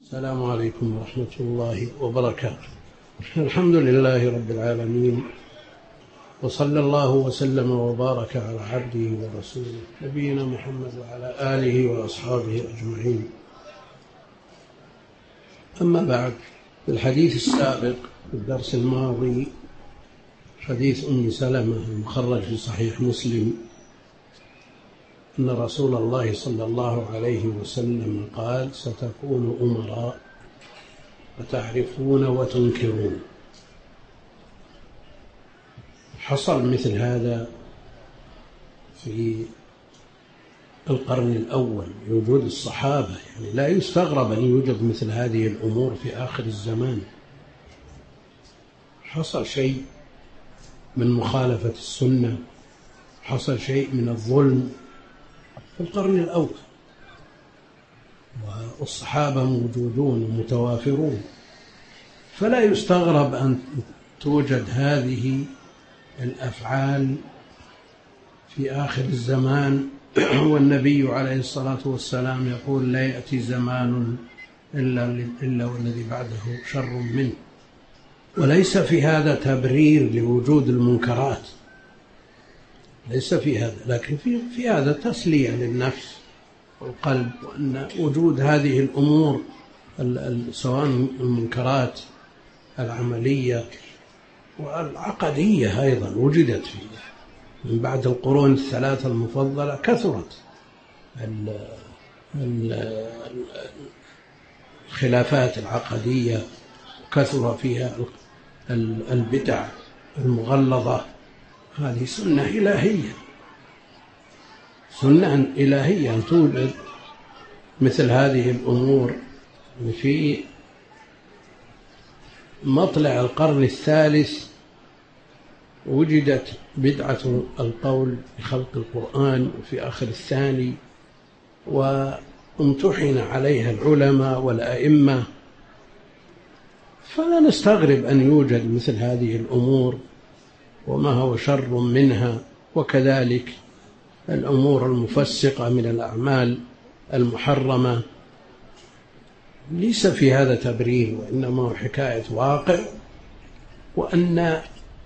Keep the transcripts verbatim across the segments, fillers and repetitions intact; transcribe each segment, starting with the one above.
السلام عليكم ورحمة الله وبركاته. الحمد لله رب العالمين، وصلى الله وسلم وبارك على عبده ورسوله نبينا محمد وعلى آله وأصحابه أجمعين. أما بعد، في الحديث السابق في الدرس الماضي حديث أم سلمة المخرج في صحيح مسلم أن رسول الله صلى الله عليه وسلم قال: ستكون أمراء فتعرفون وتنكرون. حصل مثل هذا في القرن الأول بوجود الصحابة، يعني لا يستغرب أن يوجد مثل هذه الأمور في آخر الزمان. حصل شيء من مخالفة السنة، حصل شيء من الظلم في القرن الأول، والصحابة موجودون ومتوافرون، فلا يستغرب أن توجد هذه الأفعال في آخر الزمان. والنبي عليه الصلاة والسلام يقول: لا يأتي زمان إلا, إلا والذي بعده شر منه. وليس في هذا تبرير لوجود المنكرات، ليس في هذا، لكن في, في هذا تسلية للنفس والقلب، وأن وجود هذه الأمور سواء المنكرات العملية والعقدية أيضا وجدت فيه من بعد القرون الثلاثة المفضلة. كثرت الخلافات العقدية، كثر فيها البدع المغلظة. هذه سنة إلهية، سنة إلهية أن توجد مثل هذه الأمور. في مطلع القرن الثالث وجدت بدعة القول بخلق القرآن وفي آخر الثاني، وامتحن عليها العلماء والأئمة، فلا نستغرب أن يوجد مثل هذه الأمور وما هو شر منها. وكذلك الأمور المفسقة من الأعمال المحرمة، ليس في هذا تبرير، وإنما هو حكاية واقع، وأن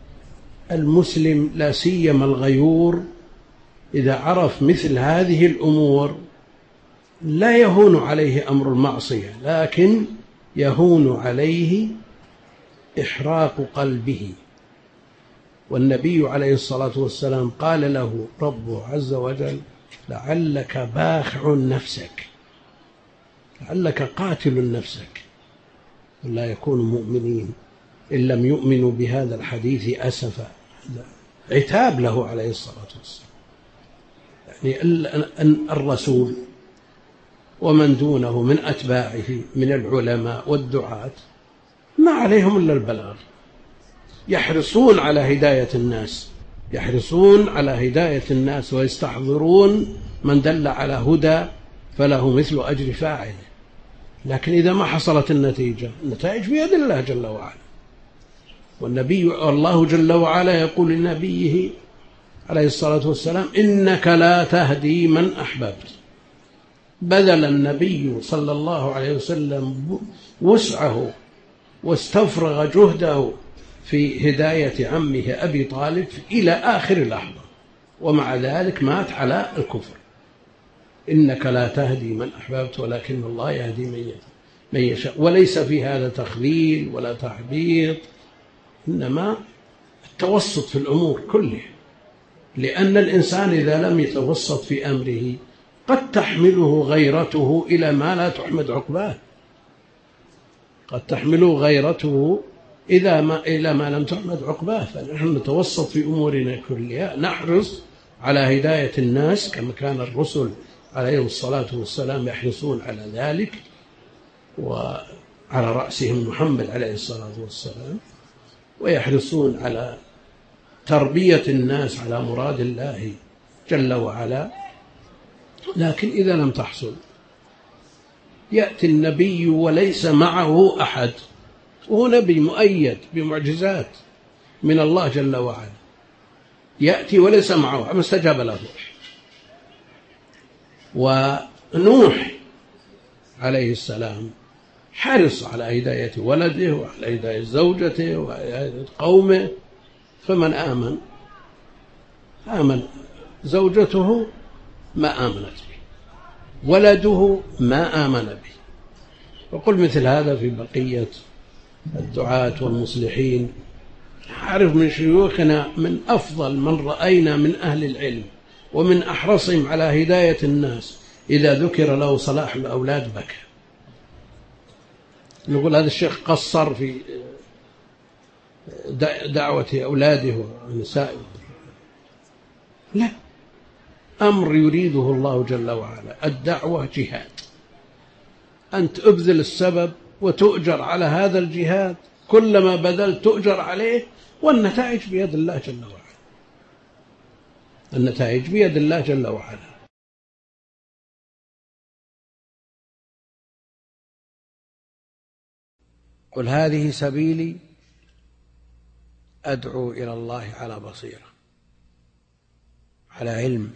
المسلم لا سيما الغيور إذا عرف مثل هذه الأمور لا يهون عليه أمر المعصية، لكن يهون عليه إحراق قلبه. والنبي عليه الصلاة والسلام قال له ربه عز وجل: لعلك باخع نفسك، لعلك قاتل نفسك، ولا يكون مؤمنين إن لم يؤمنوا بهذا الحديث أسفا. عتاب له عليه الصلاة والسلام. يعني أن الرسول ومن دونه من أتباعه من العلماء والدعاة ما عليهم إلا البلاغ، يحرصون على هداية الناس، يحرصون على هداية الناس ويستحضرون من دل على هدى فله مثل أجر فاعله. لكن إذا ما حصلت النتيجة، النتائج بيد الله جل وعلا. والنبي الله جل وعلا يقول لنبيه عليه الصلاة والسلام: إنك لا تهدي من أحببت. بذل النبي صلى الله عليه وسلم وسعه واستفرغ جهده في هداية عمه أبي طالب إلى آخر لحظة، ومع ذلك مات على الكفر. إنك لا تهدي من أحببت ولكن الله يهدي من يشاء. وليس في هذا تخذيل ولا تحبيط، إنما التوسط في الأمور كلها، لأن الإنسان إذا لم يتوسط في أمره قد تحمله غيرته إلى ما لا تحمد عقباه، قد تحمله غيرته إذا ما إلى ما لم تحمد عقباه. فنحن نتوسط في أمورنا كلها، نحرص على هداية الناس كما كان الرسل عليهم الصلاة والسلام يحرصون على ذلك، وعلى رأسهم محمد عليه الصلاة والسلام، ويحرصون على تربية الناس على مراد الله جل وعلا. لكن إذا لم تحصل، يأتي النبي وليس معه أحد، وهو نبي مؤيد بمعجزات من الله جل وعلا، يأتي وليس معه، ما استجاب له. ونوح عليه السلام حرص على هداية ولده وعلى هداية زوجته وعلى هداية قومه. فمن آمن آمن زوجته ما آمنت به، ولده ما آمن به. وقل مثل هذا في بقية الدعاة والمصلحين. أعرف من شيوخنا من أفضل من رأينا من أهل العلم ومن أحرصهم على هداية الناس، إذا ذكر له صلاح الأولاد بكى. نقول هذا الشيخ قصر في دعوة أولاده ونسائه. لا، أمر يريده الله جل وعلا. الدعوة جهاد، أنت أبذل السبب وتؤجر على هذا الجهاد، كلما بذلت تؤجر عليه، والنتائج بيد الله جل وعلا. النتائج بيد الله جل وعلا. قل هذه سبيلي أدعو إلى الله على بصيرة، على علم،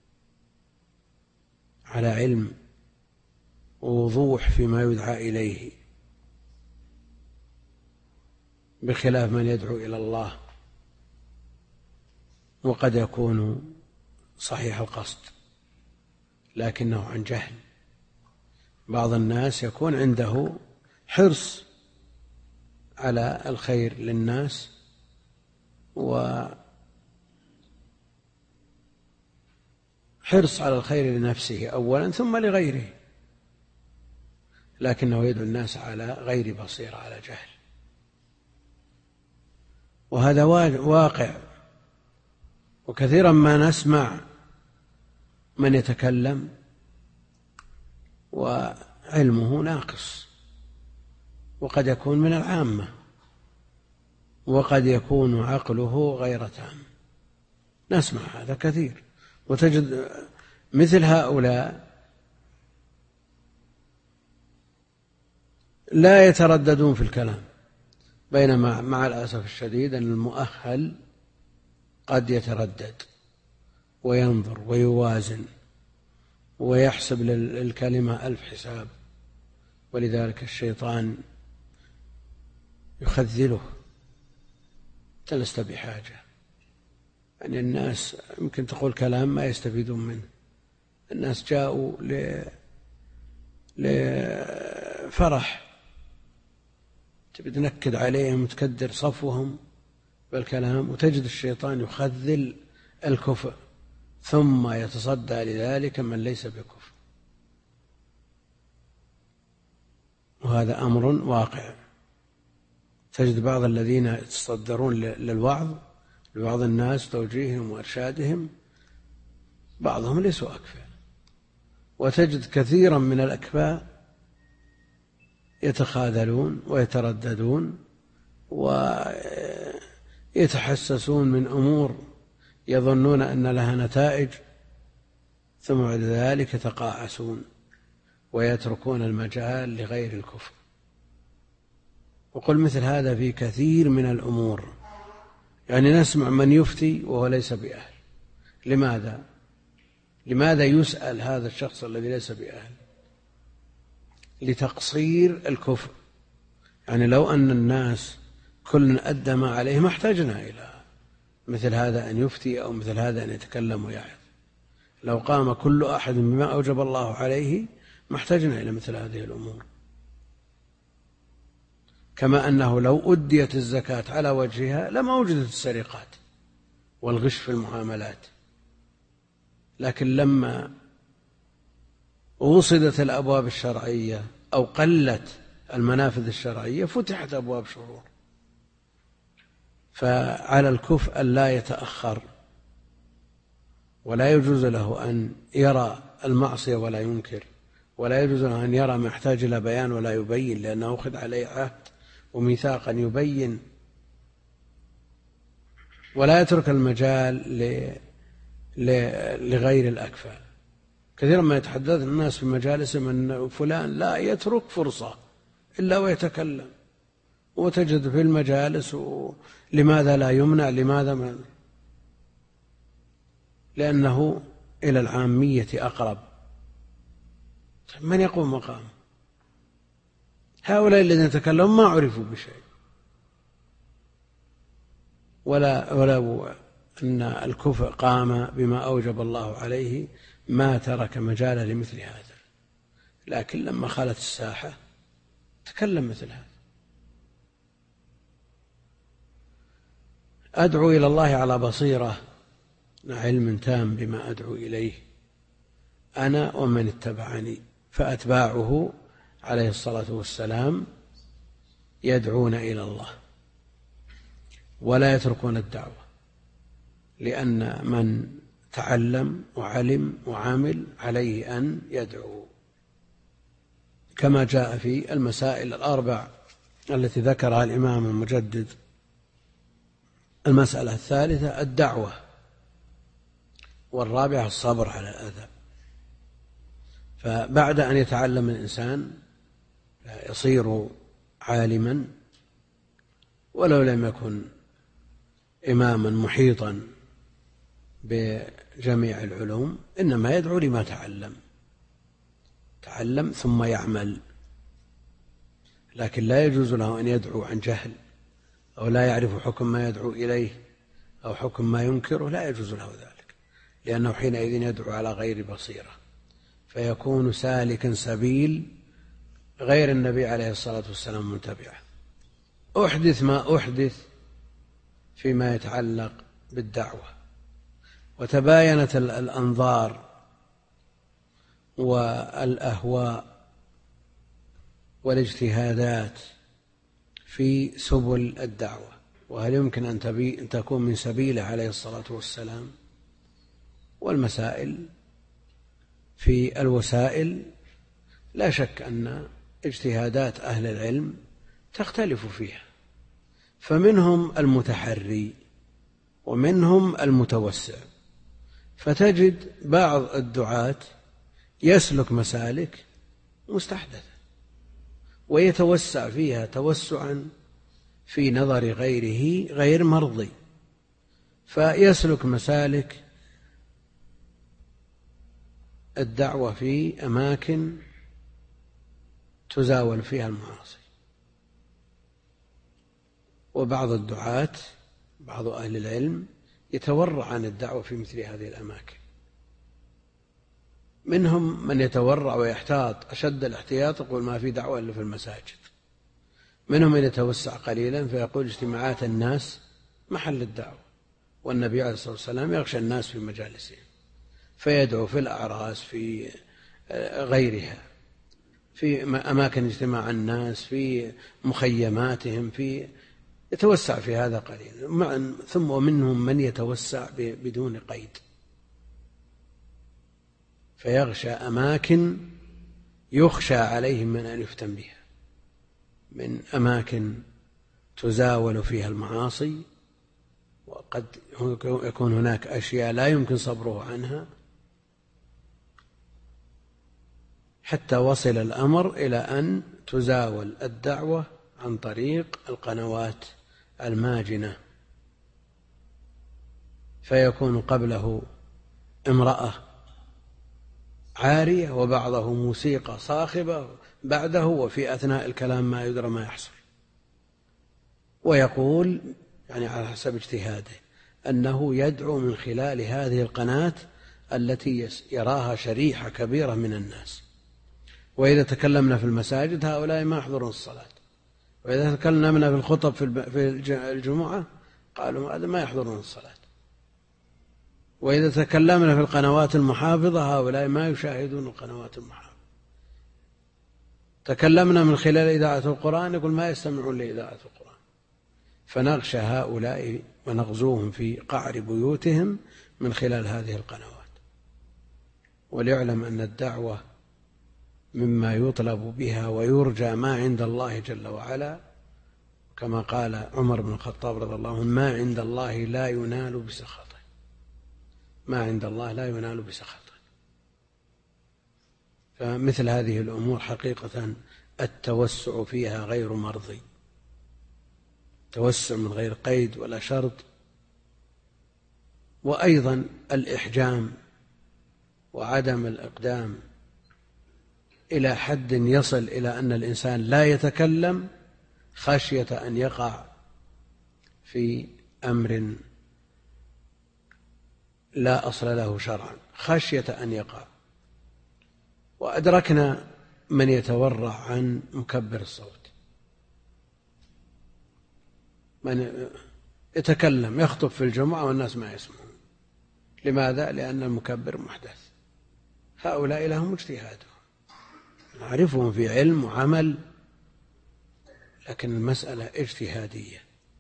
على علم ووضوح فيما يدعى إليه، بخلاف من يدعو إلى الله وقد يكون صحيح القصد لكنه عن جهل. بعض الناس يكون عنده حرص على الخير للناس وحرص على الخير لنفسه أولا ثم لغيره، لكنه يدعو الناس على غير بصيرة، على جهل. وهذا واقع، وكثيرا ما نسمع من يتكلم وعلمه ناقص، وقد يكون من العامة، وقد يكون عقله غير تام. نسمع هذا كثير، وتجد مثل هؤلاء لا يترددون في الكلام، بينما مع الأسف الشديد أن المؤهل قد يتردد وينظر ويوازن ويحسب للكلمة ألف حساب، ولذلك الشيطان يخذله. لست بحاجة، يعني الناس يمكن تقول كلام ما يستفيدون منه. الناس جاءوا لفرح، تبي تنكد عليهم وتكدر صفوهم بالكلام، وتجد الشيطان يخذل الكفء ثم يتصدى لذلك من ليس بكفء. وهذا أمر واقع. تجد بعض الذين يتصدرون للوعظ لبعض الناس، توجيههم وإرشادهم، بعضهم ليسوا أكفاء، وتجد كثيرا من الأكفاء يتخاذلون ويترددون ويتحسسون من أمور يظنون أن لها نتائج، ثم بعد ذلك يتقاعسون ويتركون المجال لغير الكفر. وقل مثل هذا في كثير من الأمور، يعني نسمع من يفتي وهو ليس بأهل. لماذا؟ لماذا يسأل هذا الشخص الذي ليس بأهل؟ لتقصير الكفر. يعني لو أن الناس كل أدى ما عليه ما احتاجنا إلى مثل هذا أن يفتي أو مثل هذا أن يتكلم ويعظ. لو قام كل أحد بما أوجب الله عليه ما احتاجنا إلى مثل هذه الأمور. كما أنه لو أديت الزكاة على وجهها لما وجدت السرقات والغش في المعاملات، لكن لما وصدت الأبواب الشرعية أو قلت المنافذ الشرعية فتحت أبواب شرور. فعلى الكفء أن لا يتأخر، ولا يجوز له أن يرى المعصية ولا ينكر، ولا يجوز له أن يرى ما يحتاج إلى بيان ولا يبين، لأنه أخذ عليه عهد وميثاقا يبين، ولا يترك المجال لغير الأكفاء. كثيرا ما يتحدث الناس في مجالسهم أن فلان لا يترك فرصة إلا ويتكلم، وتجد في المجالس لماذا لا يمنع، لماذا ما؟ لأنه إلى العامية أقرب. من يقوم مقام؟ هؤلاء الذين تكلموا ما عرفوا بشيء، ولا ولا أن الكفر قام بما أوجب الله عليه ما ترك مجالا لمثل هذا، لكن لما خالت الساحة تكلم مثل هذا. أدعو إلى الله على بصيرة، علم تام بما أدعو إليه أنا ومن اتبعني، فأتباعه عليه الصلاة والسلام يدعون إلى الله ولا يتركون الدعوة، لأن من تعلم وعلم وعمل عليه أن يدعو، كما جاء في المسائل الأربع التي ذكرها الإمام المجدد. المسألة الثالثة الدعوة، والرابعة الصبر على الأذى. فبعد أن يتعلم الإنسان يصير عالما ولو لم يكن إماما محيطا بجميع العلوم، إنما يدعو لما تعلم، تعلم ثم يعمل، لكن لا يجوز له أن يدعو عن جهل أو لا يعرف حكم ما يدعو إليه أو حكم ما ينكره، لا يجوز له ذلك، لأنه حينئذ يدعو على غير بصيرة، فيكون سالكا سبيل غير النبي عليه الصلاة والسلام متبعه. أحدث ما أحدث فيما يتعلق بالدعوة، وتباينت الأنظار والأهواء والاجتهادات في سبل الدعوة، وهل يمكن أن تكون من سبيله عليه الصلاة والسلام، والمسائل في الوسائل لا شك أن اجتهادات أهل العلم تختلف فيها، فمنهم المتحري ومنهم المتوسع، فتجد بعض الدعاة يسلك مسالك مستحدثة ويتوسع فيها توسعا في نظر غيره غير مرضي، فيسلك مسالك الدعوة في أماكن تزاول فيها المعاصي. وبعض الدعاة بعض أهل العلم يتورع عن الدعوة في مثل هذه الأماكن، منهم من يتورع ويحتاط أشد الاحتياط، يقول ما في دعوة إلا في المساجد. منهم من يتوسع قليلا فيقول اجتماعات الناس محل الدعوة، والنبي عليه الصلاة والسلام يغشى الناس في مجالسهم، فيدعو في الأعراس في غيرها، في أماكن اجتماع الناس، في مخيماتهم، في يتوسع في هذا قليلا. ثم ومنهم من يتوسع بدون قيد، فيغشى أماكن يخشى عليهم من أن يفتن بها، من أماكن تزاول فيها المعاصي، وقد يكون هناك أشياء لا يمكن صبره عنها، حتى وصل الأمر إلى أن تزاول الدعوة عن طريق القنوات الماجنة، فيكون قبله امرأة عارية وبعضه موسيقى صاخبة بعده، وفي أثناء الكلام ما يدرى ما يحصل، ويقول يعني على حسب اجتهاده أنه يدعو من خلال هذه القناة التي يراها شريحة كبيرة من الناس. وإذا تكلمنا في المساجد هؤلاء ما يحضرون الصلاة، وإذا تكلمنا في الخطب في الجمعة قالوا هذا ما يحضرون الصلاة، وإذا تكلمنا في القنوات المحافظة هؤلاء ما يشاهدون القنوات المحافظة. تكلمنا من خلال إذاعة القرآن يقول ما يستمعون لإذاعة القرآن. فنغشى هؤلاء ونغزوهم في قعر بيوتهم من خلال هذه القنوات. وليعلم أن الدعوة مما يطلب بها ويرجى ما عند الله جل وعلا، كما قال عمر بن الخطاب رضي الله عنه ما عند الله لا ينال بسخطه، ما عند الله لا ينال بسخطه. فمثل هذه الأمور حقيقة التوسع فيها غير مرضي، توسع من غير قيد ولا شرط. وأيضا الإحجام وعدم الإقدام إلى حد يصل إلى أن الإنسان لا يتكلم خشية أن يقع في أمر لا أصل له شرعا، خشية أن يقع. وأدركنا من يتورع عن مكبر الصوت، من يتكلم يخطب في الجمعة والناس ما يسمعون. لماذا؟ لأن المكبر محدث. هؤلاء لهم اجتهادهم، نعرفهم في علم وعمل، لكن المسألة اجتهادية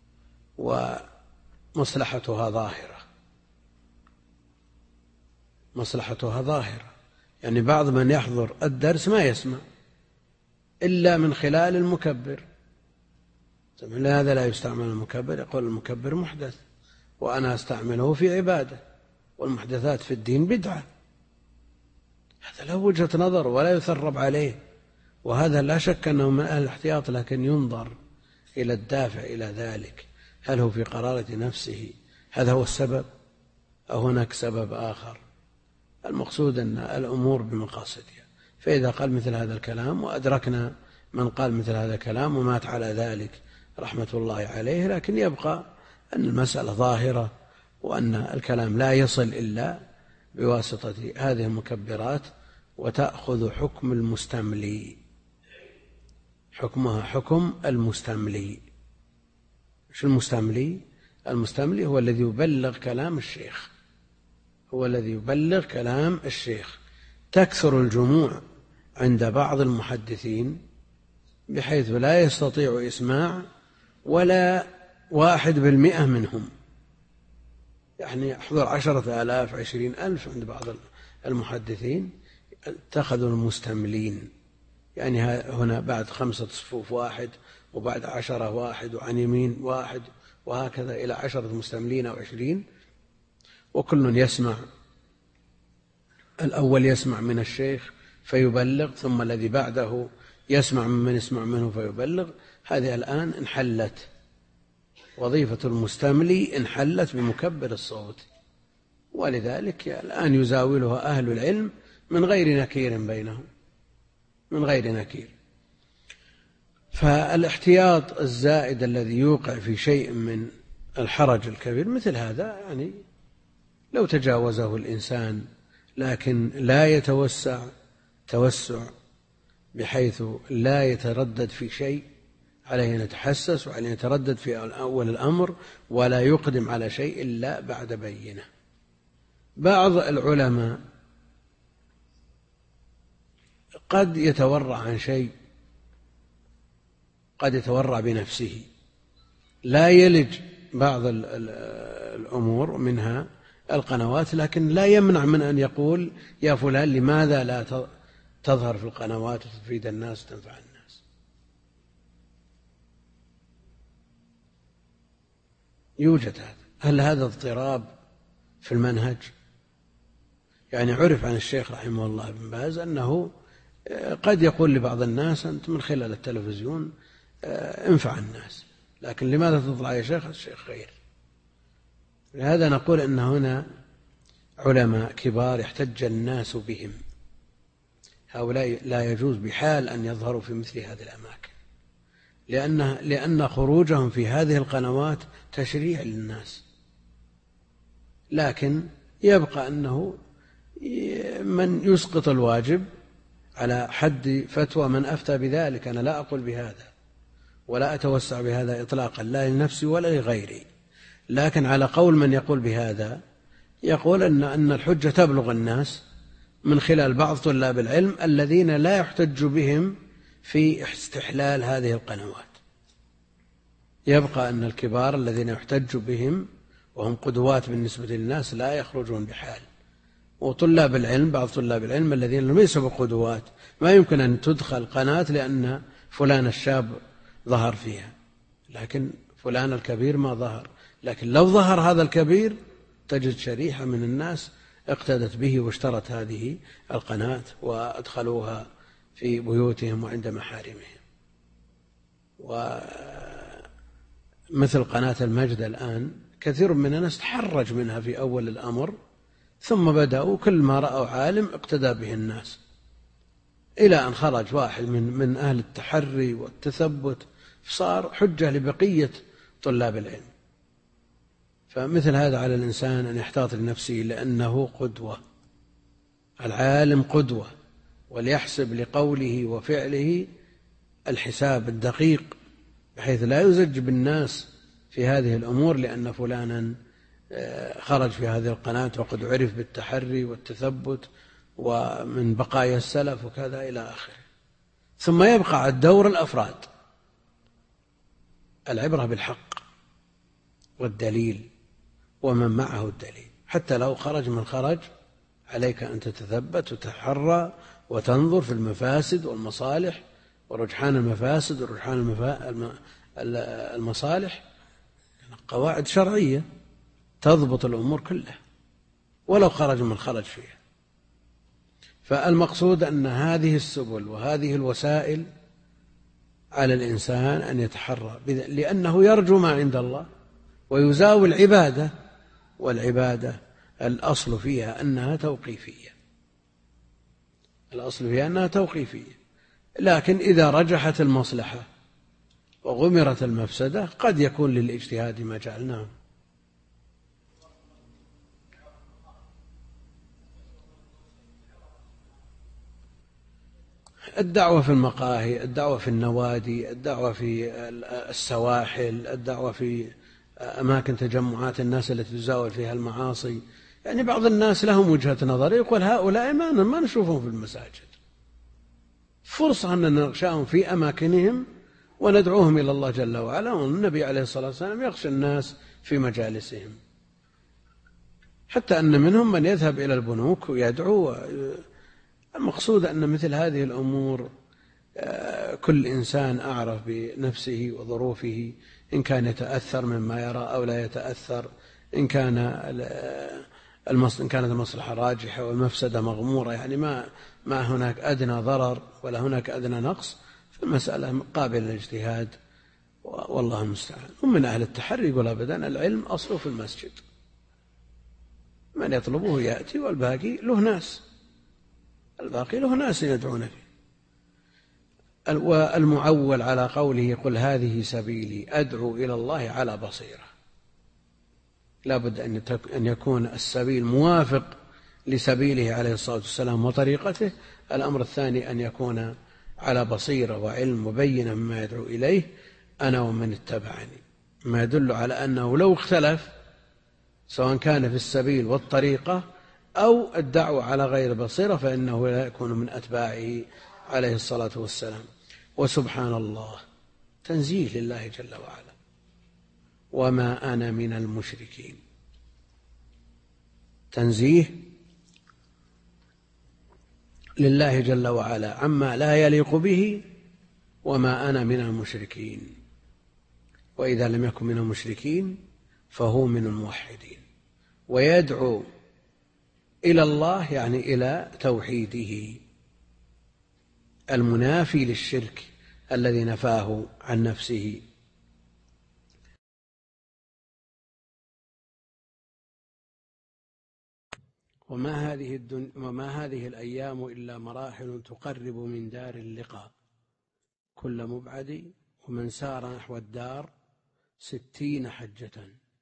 ومصلحتها ظاهرة، مصلحتها ظاهرة. يعني بعض من يحضر الدرس ما يسمع إلا من خلال المكبر، لهذا لا يستعمل المكبر. يقول المكبر محدث وأنا أستعمله في عبادة، والمحدثات في الدين بدعة. هذا له وجهة نظر ولا يثرب عليه، وهذا لا شك أنه من أهل الاحتياط، لكن ينظر إلى الدافع إلى ذلك، هل هو في قرارة نفسه هذا هو السبب أو هناك سبب آخر؟ المقصود أن الأمور بمقاصدها. فإذا قال مثل هذا الكلام، وأدركنا من قال مثل هذا الكلام ومات على ذلك رحمة الله عليه، لكن يبقى أن المسألة ظاهرة، وأن الكلام لا يصل إلا بواسطة هذه المكبرات، وتأخذ حكم المستملي، حكمها حكم المستملي. شو المستملي؟ المستملي هو الذي يبلغ كلام الشيخ، هو الذي يبلغ كلام الشيخ. تكثر الجموع عند بعض المحدثين بحيث لا يستطيع إسماع ولا واحد بالمئة منهم، يعني يحضر عشرة آلاف عشرين ألف عند بعض المحدثين، اتخذوا المستملين، يعني هنا بعد خمسة صفوف واحد، وبعد عشرة واحد، وعن يمين واحد، وهكذا إلى عشرة مستملين أو عشرين، وكل يسمع. الأول يسمع من الشيخ فيبلغ، ثم الذي بعده يسمع ممن يسمع منه فيبلغ. هذه الآن انحلت، وظيفة المستملي انحلت بمكبر الصوت، ولذلك الآن يزاولها أهل العلم من غير نكير بينهم، من غير نكير. فالاحتياط الزائد الذي يوقع في شيء من الحرج الكبير مثل هذا، يعني لو تجاوزه الإنسان لكن لا يتوسع توسع بحيث لا يتردد في شيء، عليه أن يتحسس، وعليه أن يتردد في أول الأمر، ولا يقدم على شيء إلا بعد بينة. بعض العلماء قد يتورع عن شيء، قد يتورع بنفسه، لا يلج بعض الأمور منها القنوات، لكن لا يمنع من أن يقول يا فلان لماذا لا تظهر في القنوات وتفيد الناس وتنفع الناس. يوجد هذا. هل هذا اضطراب في المنهج؟ يعني عرف عن الشيخ رحمه الله ابن باز أنه قد يقول لبعض الناس أنت من خلال التلفزيون انفع الناس، لكن لماذا تطلع يا شيخ؟ الشيخ غير. لهذا نقول أن هنا علماء كبار يحتج الناس بهم، هؤلاء لا يجوز بحال أن يظهروا في مثل هذه الأماكن، لأن لأن خروجهم في هذه القنوات تشريع للناس. لكن يبقى أنه من يسقط الواجب على حد فتوى من أفتى بذلك. أنا لا أقول بهذا ولا أتوسع بهذا إطلاقا، لا لنفسي ولا لغيري، لكن على قول من يقول بهذا، يقول أن أن الحجة تبلغ الناس من خلال بعض طلاب العلم الذين لا يحتج بهم في استحلال هذه القنوات. يبقى أن الكبار الذين يحتج بهم وهم قدوات بالنسبة للناس لا يخرجون بحال، وطلاب العلم بعض طلاب العلم الذين ليسوا بقدوات ما يمكن أن تدخل قناة لأن فلان الشاب ظهر فيها، لكن فلان الكبير ما ظهر. لكن لو ظهر هذا الكبير تجد شريحة من الناس اقتدت به واشترت هذه القناة وأدخلوها في بيوتهم وعند محارمهم. ومثل قناة المجد الآن كثير من الناس تحرج منها في أول الأمر، ثم بدأوا كل ما رأوا عالم اقتدى به الناس، إلى أن خرج واحد من من أهل التحري والتثبت، صار حجة لبقية طلاب العلم. فمثل هذا على الإنسان أن يحتاط لنفسه، لأنه قدوة، العالم قدوة، وليحسب لقوله وفعله الحساب الدقيق، بحيث لا يزج بالناس في هذه الأمور لأن فلانا خرج في هذه القناة وقد عرف بالتحري والتثبت ومن بقايا السلف وكذا إلى آخره. ثم يبقى الدور الأفراد، العبرة بالحق والدليل ومن معه الدليل. حتى لو خرج من خرج عليك أن تتثبت وتحرى وتنظر في المفاسد والمصالح ورجحان المفاسد ورجحان المصالح، قواعد شرعية تضبط الأمور كلها ولو خرج من خرج فيها. فالمقصود أن هذه السبل وهذه الوسائل على الإنسان أن يتحرى، لأنه يرجو ما عند الله ويزاوي العبادة، والعبادة الأصل فيها أنها توقيفية، الأصل فيها أنها توقيفية، لكن إذا رجحت المصلحة وغمرت المفسدة قد يكون للاجتهاد مجال. نعم. الدعوة في المقاهي، الدعوة في النوادي، الدعوة في السواحل، الدعوة في أماكن تجمعات الناس التي تزاول فيها المعاصي. يعني بعض الناس لهم وجهة نظر يقول هؤلاء ما ما نشوفهم في المساجد، فرصة أن نغشاهم في أماكنهم وندعوهم إلى الله جل وعلا. والنبي عليه الصلاة والسلام يغشى الناس في مجالسهم، حتى أن منهم من يذهب إلى البنوك ويدعو. المقصود أن مثل هذه الأمور كل إنسان أعرف بنفسه وظروفه، إن كان يتأثر مما يرى أو لا يتأثر، إن كان إن كانت المصلحة راجحة والمفسدة مغمورة، يعني ما ما هناك أدنى ضرر ولا هناك أدنى نقص، فالمسألة قابلة للاجتهاد والله المستعان. ومن أهل التحري يقول أبدا العلم أصله في المسجد، من يطلبه يأتي والباقي له ناس، الباقي له ناس يدعون فيه. والمعول على قوله قل هذه سبيلي أدعو إلى الله على بصيرة، لا بد أن يكون السبيل موافق لسبيله عليه الصلاة والسلام وطريقته. الأمر الثاني أن يكون على بصيرة وعلم مبين مما يدعو إليه أنا ومن اتبعني، ما يدل على أنه لو اختلف سواء كان في السبيل والطريقة أو الدعوة على غير بصيرة فإنه لا يكون من أتباعه عليه الصلاة والسلام. وسبحان الله، تنزيه لله جل وعلا، وما أنا من المشركين، تنزيه لله جل وعلا عما لا يليق به، وما أنا من المشركين. وإذا لم يكن من المشركين فهو من الموحدين، ويدعو إلى الله يعني إلى توحيده المنافي للشرك الذي نفاه عن نفسه. وما هذه الدن... وما هذه الأيام إلا مراحل تقرب من دار اللقاء كل مبعد، ومن سار نحو الدار ستين حجة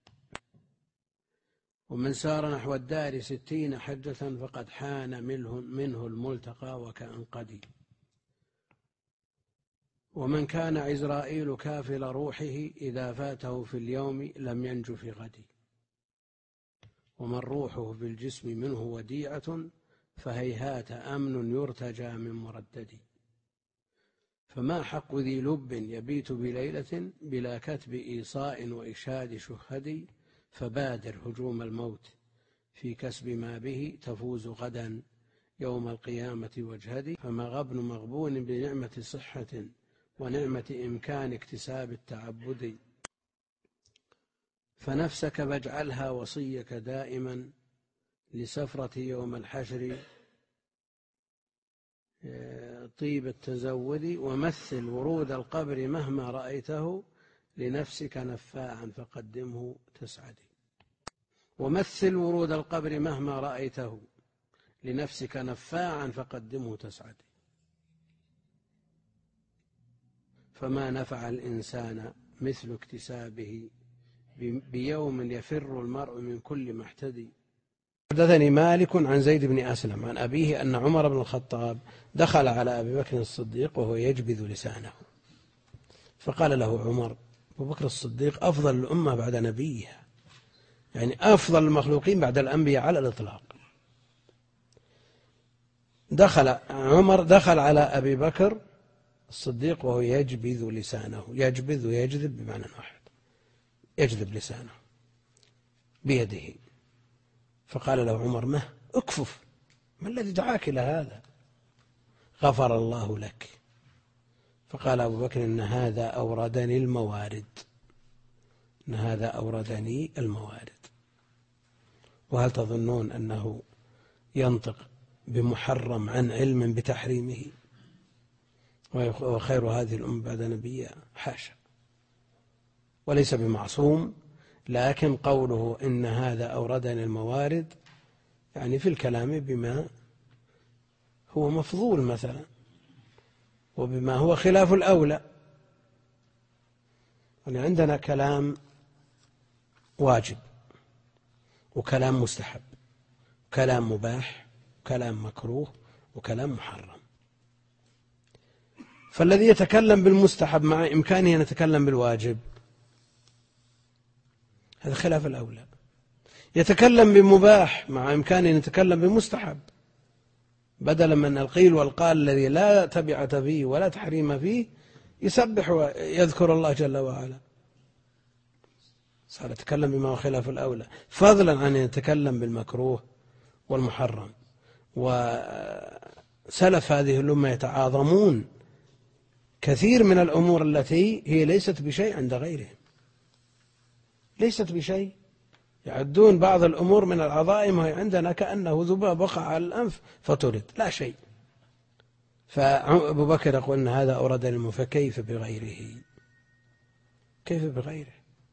ومن سار نحو الدار ستين حجة فقد حان منه, منه الملتقى وكأنقدي. ومن كان عزرائيل كافل روحه إذا فاته في اليوم لم ينج في غد، ومن روحه في الجسم منه وديعة فهيهات أمن يرتجى من مردد. فما حق ذي لب يبيت بليلة بلا كتب إيصاء وإشهاد شهد، فبادر هجوم الموت في كسب ما به تفوز غدا يوم القيامة واجهد. فما غبن مغبون بنعمة صحة ونعمة إمكان اكتساب التعبد، فنفسك فاجعلها وصيك دائما لسفرة يوم الحشر طيب التزود. ومثل ورود القبر مهما رأيته لنفسك نفاعا فقدمه تسعد. ومثل ورود القبر مهما رأيته لنفسك نفاعا فقدمه تسعد. فما نفع الإنسان مثل اكتسابه بيوم يفر المرء من كل محتدي. حدثني مالك عن زيد بن أسلم عن أبيه أن عمر بن الخطاب دخل على أبي بكر الصديق وهو يجبذ لسانه، فقال له عمر: أبو بكر الصديق أفضل الأمة بعد نبيها، يعني أفضل المخلوقين بعد الأنبياء على الإطلاق. دخل عمر دخل على أبي بكر الصديق وهو يجبذ لسانه، يجبذ ويجذب بمعنى واحد، يجذب لسانه بيده، فقال له عمر: ما اكفف، ما الذي دعاك إلى هذا؟ غفر الله لك. فقال أبو بكر: إن هذا أوردني الموارد، إن هذا أوردني الموارد. وهل تظنون أنه ينطق بمحرم عن علم بتحريمه وخير هذه الأمة بعد نبيها؟ حاشا، وليس بمعصوم، لكن قوله إن هذا أوردني الموارد يعني في الكلام بما هو مفضول مثلا، وبما هو خلاف الأولى. يعني عندنا كلام واجب، وكلام مستحب، وكلام مباح، وكلام مكروه، وكلام محرم. فالذي يتكلم بالمستحب مع إمكانه أن يتكلم بالواجب، هذا خلاف الأولى. يتكلم بمباح مع إمكانه أن يتكلم بمستحب، بدلا من القيل والقال الذي لا تبعة فيه ولا تحريم فيه، يسبح ويذكر الله جل وعلا، صار يتكلم بما هو خلاف الأولى، فضلا عن أن يتكلم بالمكروه والمحرم. وسلف هذه الأمة يتعاظمون كثير من الأمور التي هي ليست بشيء عند غيرهم، ليست بشيء. يعدون بعض الأمور من العظائم وهي عندنا كأنه ذباب وقع على الأنف فطرد، لا شيء. فأبو بكر يقول: إن هذا أوردني الموت، فكيف بغيره؟ كيف بغيره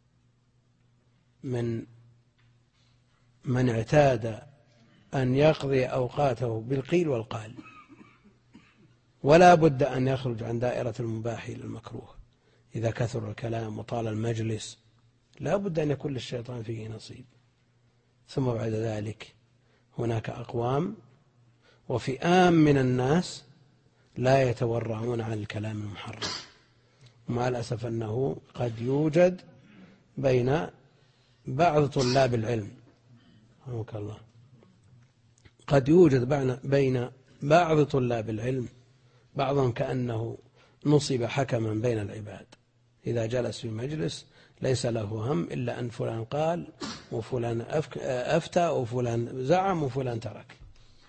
من من اعتاد أن يقضي أوقاته بالقيل والقال، ولا بد أن يخرج عن دائرة المباح إلى المكروه. إذا كثر الكلام وطال المجلس لا بد أن يكون للشيطان فيه نصيب. ثم بعد ذلك هناك أقوام وفئام من الناس لا يتورعون عن الكلام المحرم. ومع الأسف أنه قد يوجد بين بعض طلاب العلم، رحمك الله، قد يوجد بين بعض طلاب العلم بعضهم كأنه نصب حكما بين العباد، إذا جلس في مجلس ليس له هم إلا أن فلان قال وفلان أفتى وفلان زعم وفلان ترك،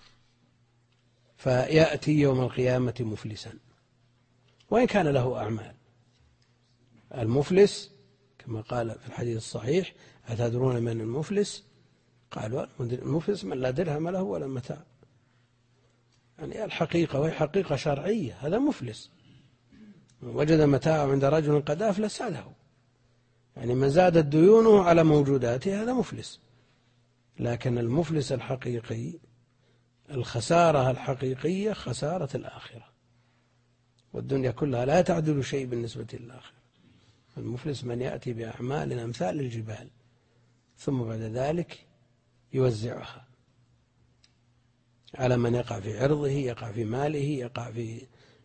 فيأتي يوم القيامة مفلسا وإن كان له أعمال. المفلس كما قال في الحديث الصحيح: أتدرون من المفلس؟ قالوا: المفلس من لا درهم له ولا متاع. يعني الحقيقة، وهي حقيقة شرعية، هذا مفلس. من وجد متاعه عند رجل قد أفلس هذا هو، يعني من زادت ديونه على موجوداته هذا مفلس. لكن المفلس الحقيقي، الخسارة الحقيقية خسارة الآخرة، والدنيا كلها لا تعدل شيء بالنسبة للآخرة. المفلس من يأتي بأعمال أمثال الجبال ثم بعد ذلك يوزعها على من يقع في عرضه، يقع في ماله، يقع في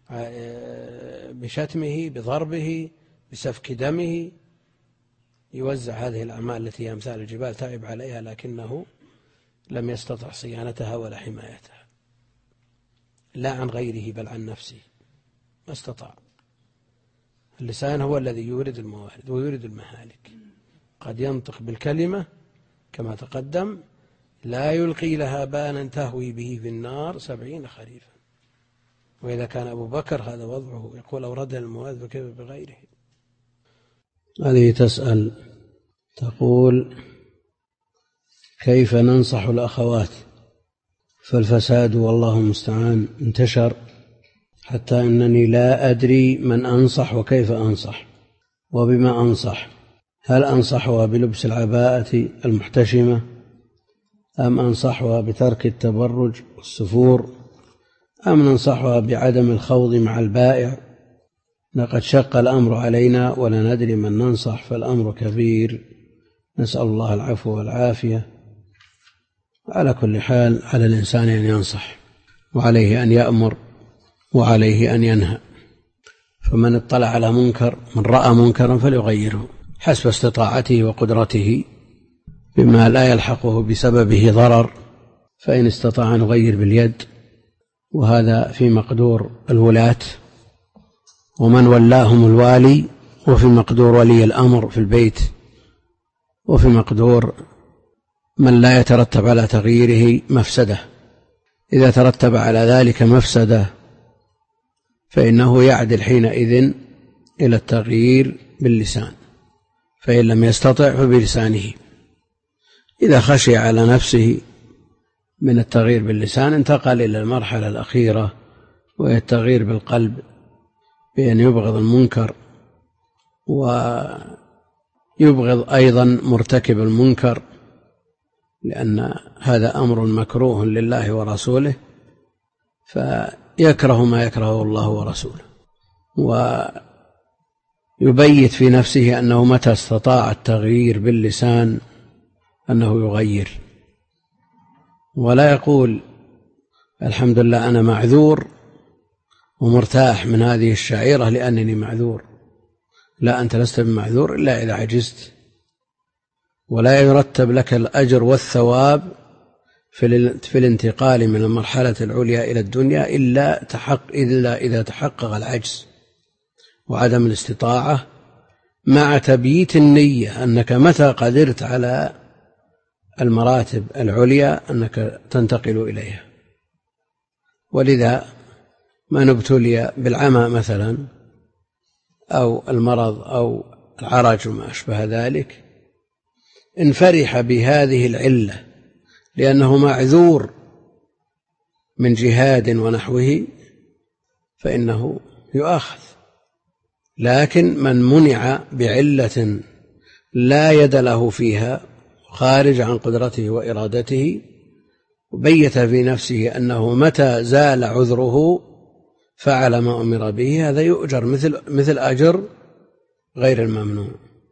بشتمه، بضربه، بسفك دمه، يوزع هذه الأعمال التي هي أمثال الجبال، تعب عليها لكنه لم يستطع صيانتها ولا حمايتها، لا عن غيره بل عن نفسه، ما استطاع. اللسان هو الذي يورد الموارد ويورد المهالك. قد ينطق بالكلمة كما تقدم لا يلقي لها بالا تهوي به في النار سبعين خريفا. وإذا كان أبو بكر هذا وضعه يقول: أوردنا الموارد فكيف بغيره؟ هذه تسأل تقول: كيف ننصح الأخوات؟ فالفساد والله المستعان انتشر حتى أنني لا أدري من أنصح وكيف أنصح وبما أنصح. هل أنصحها بلبس العباءة المحتشمة أم أنصحها بترك التبرج والسفور أم ننصحها بعدم الخوض مع البائع لقد شق الأمر علينا ولا ندري من ننصح فالأمر كبير، نسأل الله العفو والعافية. على كل حال على الإنسان أن ينصح، وعليه أن يأمر، وعليه أن ينهى. فمن اطلع على منكر، من رأى منكرا فليغيره حسب استطاعته وقدرته بما لا يلحقه بسببه ضرر، فإن استطاع أن يغير باليد، وهذا في مقدور الولاة ومن ولاهم الوالي، وفي مقدور ولي الأمر في البيت، وفي مقدور من لا يترتب على تغييره مفسدة. إذا ترتب على ذلك مفسدة فإنه يعدل حينئذ إلى التغيير باللسان، فإن لم يستطع فبلسانه. إذا خشي على نفسه من التغيير باللسان انتقل إلى المرحلة الأخيرة، وهي التغيير بالقلب، بأن يبغض المنكر ويبغض أيضا مرتكب المنكر، لأن هذا أمر مكروه لله ورسوله، فيكره ما يكرهه الله ورسوله، ويبيت في نفسه أنه متى استطاع التغيير باللسان أنه يغير، ولا يقول الحمد لله أنا معذور ومرتاح من هذه الشعيرة لأنني معذور. لا، أنت لست بمعذور إلا إذا عجزت، ولا يرتب لك الأجر والثواب في الانتقال من المرحلة العليا إلى الدنيا إلا, تحق إلا إذا تحقق العجز وعدم الاستطاعة، مع تبييت النية أنك متى قدرت على المراتب العليا أنك تنتقل إليها. ولذا من ابتلي بالعمى مثلا أو المرض أو العرج وما أشبه ذلك إن فرح بهذه العلة لأنه معذور من جهاد ونحوه فإنه يؤاخذ. لكن من منع بعلة لا يد له فيها خارج عن قدرته وإرادته، وبيت في نفسه أنه متى زال عذره فعل ما أمر به، هذا يؤجر مثل, مثل أجر غير الممنوع.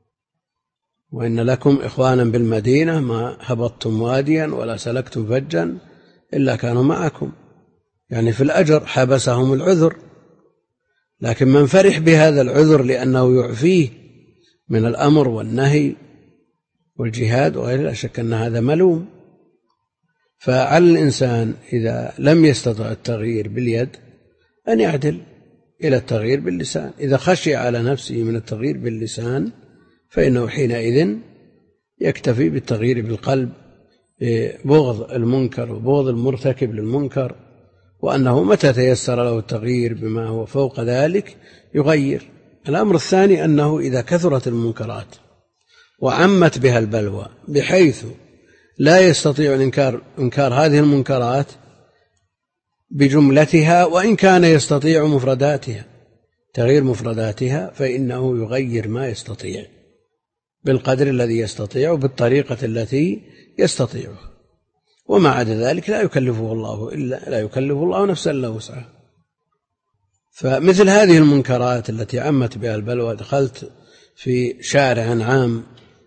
وإن لكم إخوانا بالمدينة ما هبطتم واديا ولا سلكتم فجا إلا كانوا معكم، يعني في الأجر حبسهم العذر. لكن من فرح بهذا العذر لأنه يعفيه من الأمر والنهي والجهاد وغيره، لا شك أن هذا ملوم. فعلى الإنسان إذا لم يستطع التغيير باليد أن يعدل إلى التغيير باللسان. إذا خشي على نفسه من التغيير باللسان فإنه حينئذ يكتفي بالتغيير بالقلب، ببغض المنكر وبغض المرتكب للمنكر، وأنه متى تيسر له التغيير بما هو فوق ذلك يغير. الأمر الثاني أنه إذا كثرت المنكرات وعمت بها البلوى بحيث لا يستطيع الإنكار إنكار هذه المنكرات بجملتها، وإن كان يستطيع مفرداتها تغيير مفرداتها، فإنه يغير ما يستطيع بالقدر الذي يستطيع وبالطريقة التي يستطيعها، وما عدا ذلك لا يكلفه الله إلا لا يكلف الله نفسا إلا وسعها. فمثل هذه المنكرات التي عمت بها البلوى، دخلت في شارع عام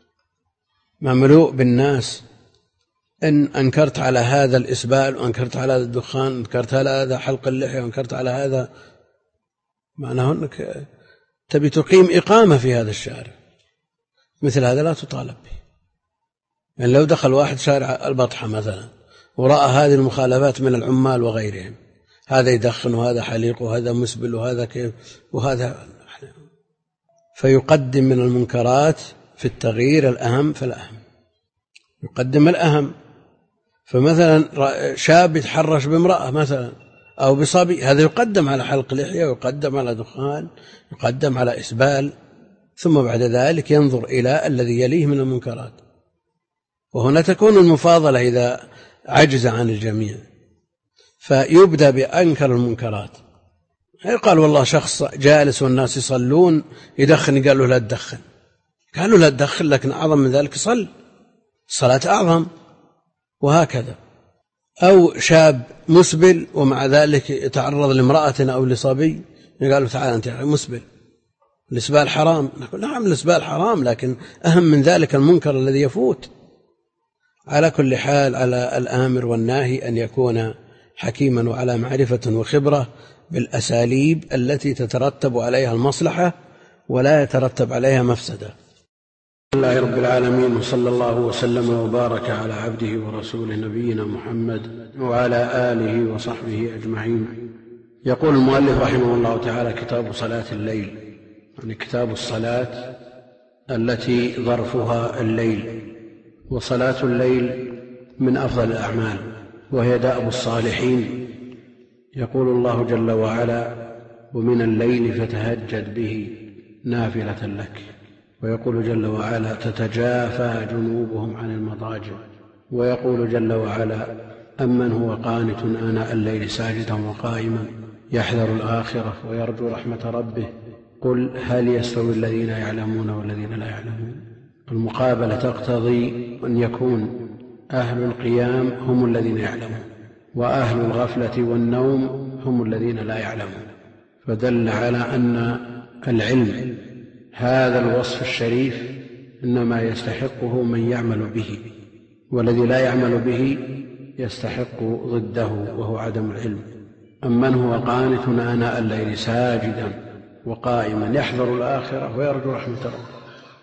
مملوء بالناس، إن أنكرت على هذا الإسبال وأنكرت على هذا الدخان، أنكرت على هذا حلق اللحية وأنكرت على هذا، معناه أنك تبي تقيم إقامة في هذا الشارع، مثل هذا لا تطالب به. يعني لو دخل واحد شارع البطحة مثلا ورأى هذه المخالفات من العمال وغيرهم، هذا يدخن وهذا حليق وهذا مسبل وهذا كيف وهذا، فيقدم من المنكرات في التغيير الأهم فالأهم، يقدم الأهم. فمثلا شاب يتحرش بامرأة مثلا أو بصبي، هذا يقدم على حلق لحية ويقدم على دخان، يقدم على إسبال، ثم بعد ذلك ينظر إلى الذي يليه من المنكرات. وهنا تكون المفاضلة إذا عجز عن الجميع، فيبدأ بأنكر المنكرات. قال والله شخص جالس والناس يصلون يدخن، قال له لا تدخن، قال له لا تدخن، لكن أعظم من ذلك صل، الصلاة أعظم، وهكذا. أو شاب مسبل ومع ذلك يتعرض لامرأة أو لصبي، قال له تعال أنت مسبل، الإسبال حرام، نقول نعم الإسبال حرام، لكن أهم من ذلك المنكر الذي يفوت. على كل حال على الآمر والناهي أن يكون حكيما وعلى معرفة وخبرة بالأساليب التي تترتب عليها المصلحة ولا يترتب عليها مفسدة. الحمد لله رب العالمين، وصلى الله وسلم وبارك على عبده ورسوله نبينا محمد وعلى آله وصحبه أجمعين. يقول المؤلف رحمه الله تعالى: كتاب صلاة الليل، يعني كتاب الصلاة التي ظرفها الليل. وصلاة الليل من أفضل الأعمال وهي دأب الصالحين. يقول الله جل وعلا: ومن الليل فتهجد به نافلة لك. ويقول جل وعلا: تتجافى جنوبهم عن المضاجع. ويقول جل وعلا: أمن هو قانت آناء الليل ساجدا وقائما يحذر الآخرة ويرجو رحمة ربه قل هل يستوي الذين يعلمون والذين لا يعلمون. المقابلة تقتضي أن يكون أهل القيام هم الذين يعلمون، وأهل الغفلة والنوم هم الذين لا يعلمون. فدل على أن العلم هذا الوصف الشريف إنما يستحقه من يعمل به، والذي لا يعمل به يستحق ضده وهو عدم العلم. أمن هو قانت آناء الليل ساجدا وقائما يحذر الآخرة ويرجو رحمة ربه.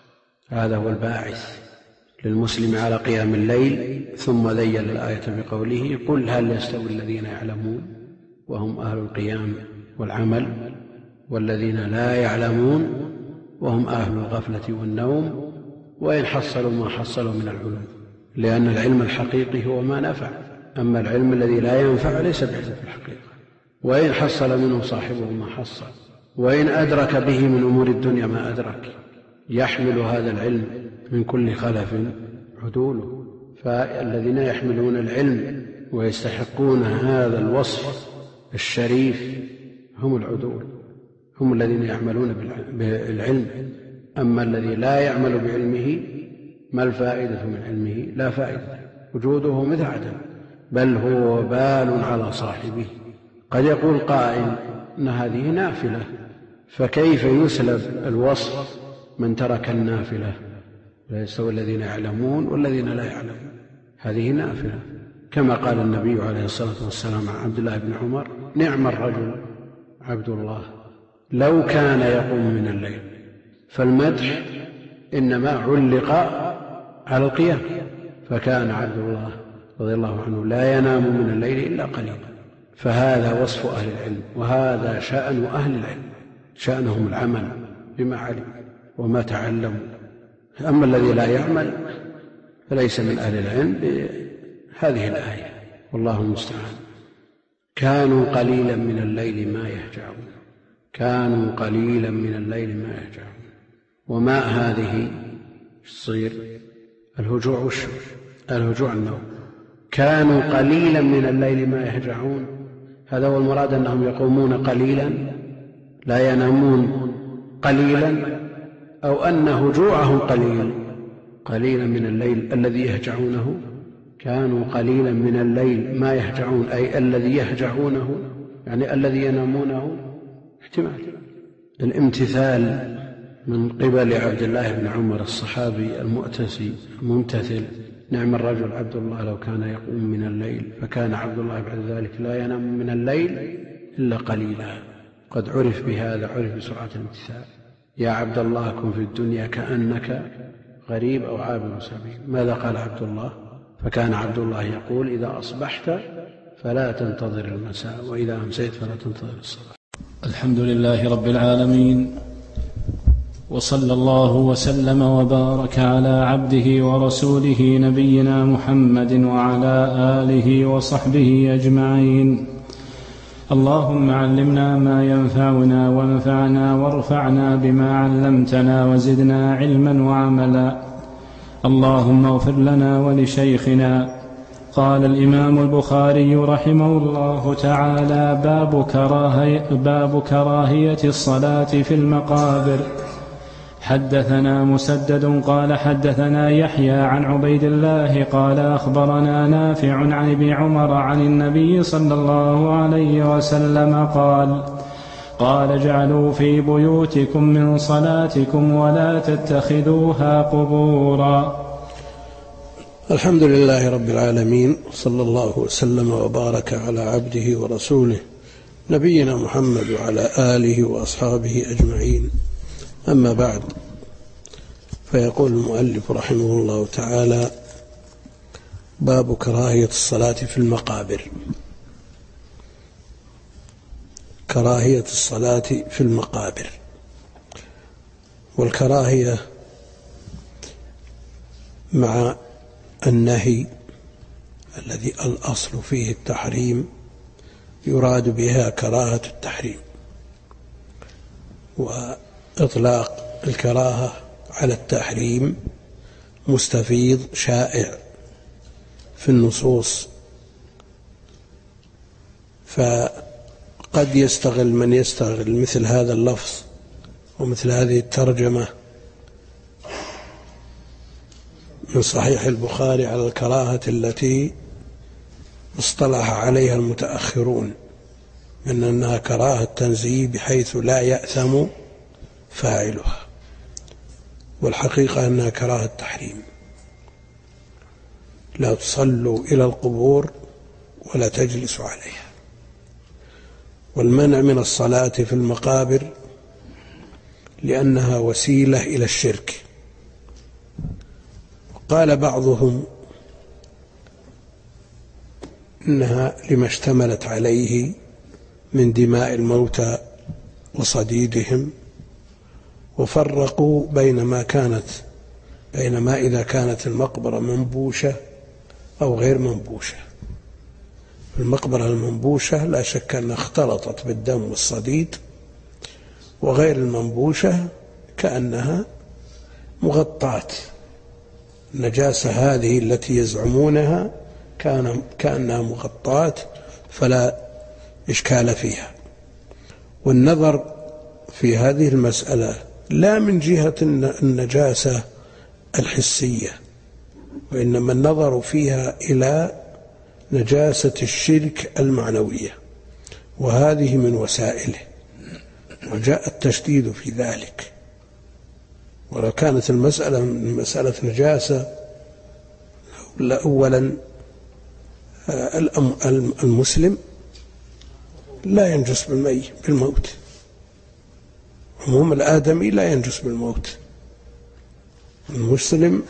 هذا هو الباعث للمسلم على قيام الليل. ثم ذيل الآية بقوله: قل هل يستوي الذين يعلمون وهم أهل القيام والعمل والذين لا يعلمون وهم أهل الغفلة والنوم وإن حصلوا ما حصلوا من العلوم. لأن العلم الحقيقي هو ما نفع، أما العلم الذي لا ينفع ليس بعلم في الحقيقة. وإن حصل منه صاحبه ما حصل، وإن أدرك به من أمور الدنيا ما أدرك، يحمل هذا العلم من كل خلف عدوله. فالذين يحملون العلم ويستحقون هذا الوصف الشريف هم العدول، هم الذين يعملون بالعلم. أما الذي لا يعمل بعلمه ما الفائدة من علمه؟ لا فائدة، وجوده مثل عدم، بل هو وبال على صاحبه. قد يقول قائل إن هذه نافلة، فكيف يسلب الوصف من ترك النافلة؟ لا يستوي الذين يعلمون والذين لا يعلمون، هذه نافلة. كما قال النبي عليه الصلاة والسلام عن عبد الله بن عمر: نعم الرجل عبد الله لو كان يقوم من الليل. فالمدح إنما علق على القيام، فكان عبد الله رضي الله عنه لا ينام من الليل إلا قليلا. فهذا وصف أهل العلم، وهذا شأن أهل العلم، شأنهم العمل بما علم وما تعلموا. أما الذي لا يعمل فليس من أهل العلم بهذه الآية، والله المستعان. كانوا قليلا من الليل ما يهجعون، كانوا قليلا من الليل ما يهجعون. وما هذه تصير الهجوع وش الهجوع النوم. كانوا قليلا من الليل ما يهجعون، هذا هو المراد، أنهم يقومون قليلا لا ينامون قليلا، أو أن هجوعهم قليل قليلا من الليل الذي يهجعونه. كانوا قليلا من الليل ما يهجعون، أي الذي يهجعونه يعني الذي ينامونه. احتمال الامتثال من قبل عبد الله بن عمر الصحابي المؤتسي الممتثل: نعم الرجل عبد الله لو كان يقوم من الليل. فكان عبد الله بعد ذلك لا ينام من الليل إلا قليلا. قد عرف بهذا، عرف بسرعة الامتثال. يا عبد الله كن في الدنيا كأنك غريب أو عابر سبيل. ماذا قال عبد الله؟ فكان عبد الله يقول: إذا أصبحت فلا تنتظر المساء، وإذا أمسيت فلا تنتظر الصباح. الحمد لله رب العالمين، وصلى الله وسلم وبارك على عبده ورسوله نبينا محمد وعلى آله وصحبه أجمعين. اللهم علمنا ما ينفعنا وانفعنا وارفعنا بما علمتنا وزدنا علما وعملا. اللهم اغفر لنا ولشيخنا. قال الإمام البخاري رحمه الله تعالى: باب كراهية, باب كراهية الصلاة في المقابر. حدثنا مسدد قال حدثنا يحيى عن عبيد الله قال أخبرنا نافع عن ابن عمر عن النبي صلى الله عليه وسلم قال: قال اجعلوا في بيوتكم من صلاتكم ولا تتخذوها قبورا. الحمد لله رب العالمين، صلى الله وسلم وبارك على عبده ورسوله نبينا محمد وعلى آله وأصحابه أجمعين. أما بعد، فيقول المؤلف رحمه الله تعالى: باب كراهية الصلاة في المقابر. كراهية الصلاة في المقابر. والكراهية مع النهي الذي الأصل فيه التحريم يراد بها كراهة التحريم، وإطلاق الكراهة على التحريم مستفيض شائع في النصوص، فقد يستغل من يستغل مثل هذا اللفظ ومثل هذه الترجمة من صحيح البخاري على الكراهة التي اصطلح عليها المتأخرون من أنها كراهة تنزيه بحيث لا يأثم فاعلها، والحقيقة أنها كراهة تحريم. لا تصلوا إلى القبور ولا تجلسوا عليها. والمنع من الصلاة في المقابر لأنها وسيلة إلى الشرك. قال بعضهم إنها لما اشتملت عليه من دماء الموتى وصديدهم، وفرقوا بين ما كانت بينما إذا كانت المقبرة منبوشة أو غير منبوشة. المقبرة المنبوشة لا شك أنها اختلطت بالدم والصديد، وغير المنبوشة كأنها مغطاة. النجاسة هذه التي يزعمونها كان كأنها مغطاة فلا إشكال فيها. والنظر في هذه المسألة لا من جهة النجاسة الحسية، وإنما النظر فيها إلى نجاسة الشرك المعنوية، وهذه من وسائله، وجاء التشديد في ذلك. ولو كانت المسألة من مسألة نجاسة، أولا المسلم لا ينجس بالموت، عموم الآدمي لا ينجس بالموت. المسلم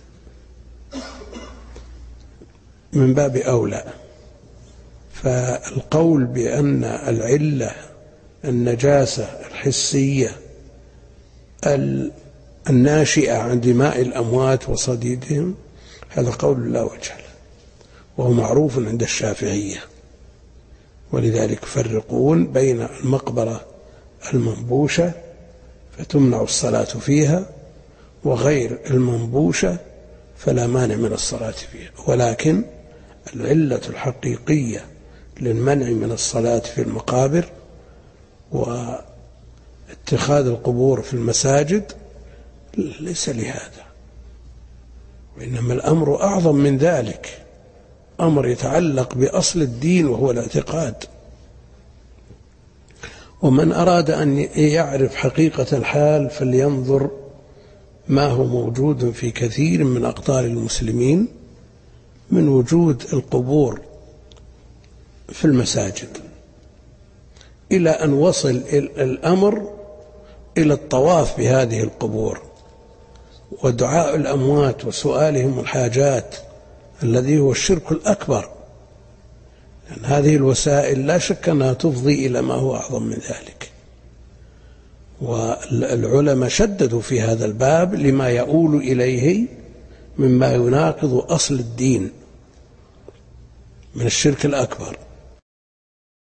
من باب أولى. فالقول بأن العلة النجاسة الحسية الناشئة عن دماء الأموات وصديدهم هذا قول لا وجه له، وهو معروف عند الشافعية، ولذلك يفرقون بين المقبرة المنبوشة فتمنع الصلاة فيها، وغير المنبوشة فلا مانع من الصلاة فيها. ولكن العلة الحقيقية للمنع من الصلاة في المقابر واتخاذ القبور في المساجد ليس لهذا، وإنما الأمر أعظم من ذلك، أمر يتعلق بأصل الدين وهو الاعتقاد. ومن أراد أن يعرف حقيقة الحال فلينظر ما هو موجود في كثير من أقطار المسلمين من وجود القبور في المساجد، إلى أن وصل الأمر إلى الطواف بهذه القبور ودعاء الأموات وسؤالهم الحاجات، الذي هو الشرك الأكبر. لأن هذه الوسائل لا شك أنها تفضي إلى ما هو أعظم من ذلك. والعلماء شددوا في هذا الباب لما يؤول إليه مما يناقض أصل الدين من الشرك الأكبر.